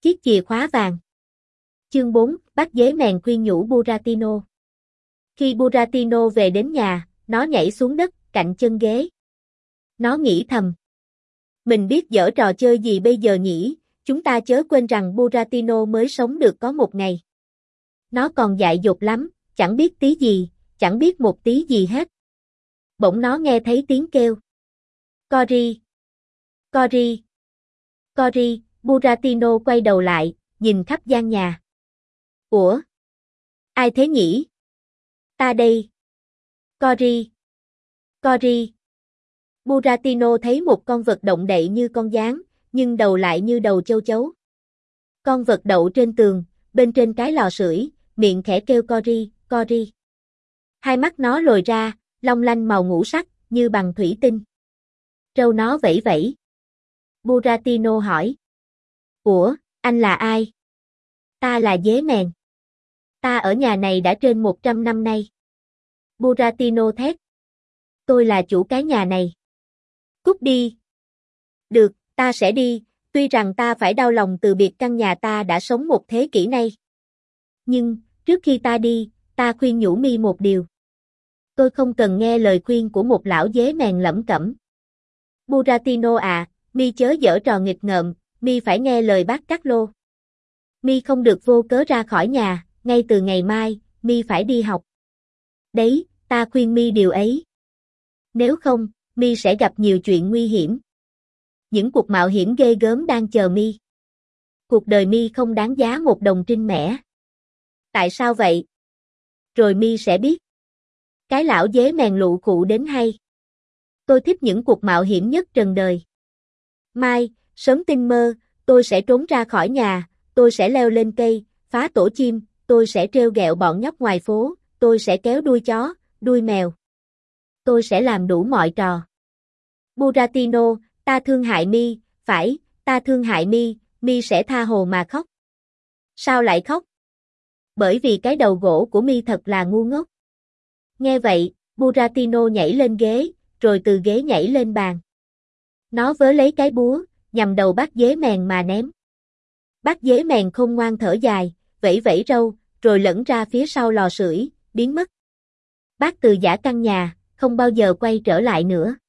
Chiếc chìa khóa vàng. Chương 4, bác dế mèn khuyên nhủ Buratino. Khi Buratino về đến nhà, nó nhảy xuống đất, cạnh chân ghế. Nó nghĩ thầm. Mình biết giở trò chơi gì bây giờ nhỉ, chúng ta chớ quên rằng Buratino mới sống được có một ngày. Nó còn dại dột lắm, chẳng biết tí gì, chẳng biết một tí gì hết. Bỗng nó nghe thấy tiếng kêu. Cory! Cory! Cory! Buratino quay đầu lại, nhìn khắp gian nhà. Ủa? Ai thế nhỉ? Ta đây. Cory! Cory! Buratino thấy một con vật động đậy như con gián, nhưng đầu lại như đầu châu chấu. Con vật đậu trên tường, bên trên cái lò sưởi, miệng khẽ kêu Cory, Cory. Hai mắt nó lồi ra, long lanh màu ngũ sắc, như bằng thủy tinh. Trâu nó vẫy vẫy. Buratino hỏi. Ủa, anh là ai? Ta là dế mèn. Ta ở nhà này đã trên 100 năm nay. Buratino thét. Tôi là chủ cái nhà này. Cút đi. Được, ta sẽ đi, tuy rằng ta phải đau lòng từ biệt căn nhà ta đã sống một thế kỷ nay. Nhưng, trước khi ta đi, ta khuyên nhủ mi một điều. Tôi không cần nghe lời khuyên của một lão dế mèn lẩm cẩm. Buratino à, mi chớ giở trò nghịch ngợm, mi phải nghe lời bác Carlo. Mi không được vô cớ ra khỏi nhà, ngay từ ngày mai, mi phải đi học. Đấy, ta khuyên mi điều ấy. Nếu không, mi sẽ gặp nhiều chuyện nguy hiểm. Những cuộc mạo hiểm ghê gớm đang chờ mi. Cuộc đời mi không đáng giá một đồng trinh mẻ. Tại sao vậy? Rồi mi sẽ biết. Cái lão dế mèn lụ khụ đến hay. Tôi thích những cuộc mạo hiểm nhất trần đời. Mai, sớm tinh mơ, tôi sẽ trốn ra khỏi nhà, tôi sẽ leo lên cây, phá tổ chim, tôi sẽ trêu ghẹo bọn nhóc ngoài phố, tôi sẽ kéo đuôi chó, đuôi mèo. Tôi sẽ làm đủ mọi trò. Buratino, ta thương hại mi, phải, ta thương hại mi, mi sẽ tha hồ mà khóc. Sao lại khóc? Bởi vì cái đầu gỗ của mi thật là ngu ngốc. Nghe vậy, Buratino nhảy lên ghế, rồi từ ghế nhảy lên bàn. Nó vớ lấy cái búa, nhằm đầu bác dế mèn mà ném. Bác dế mèn khôn ngoan thở dài, vẫy vẫy râu, rồi lẫn ra phía sau lò sưởi, biến mất. Bác từ giã căn nhà, không bao giờ quay trở lại nữa.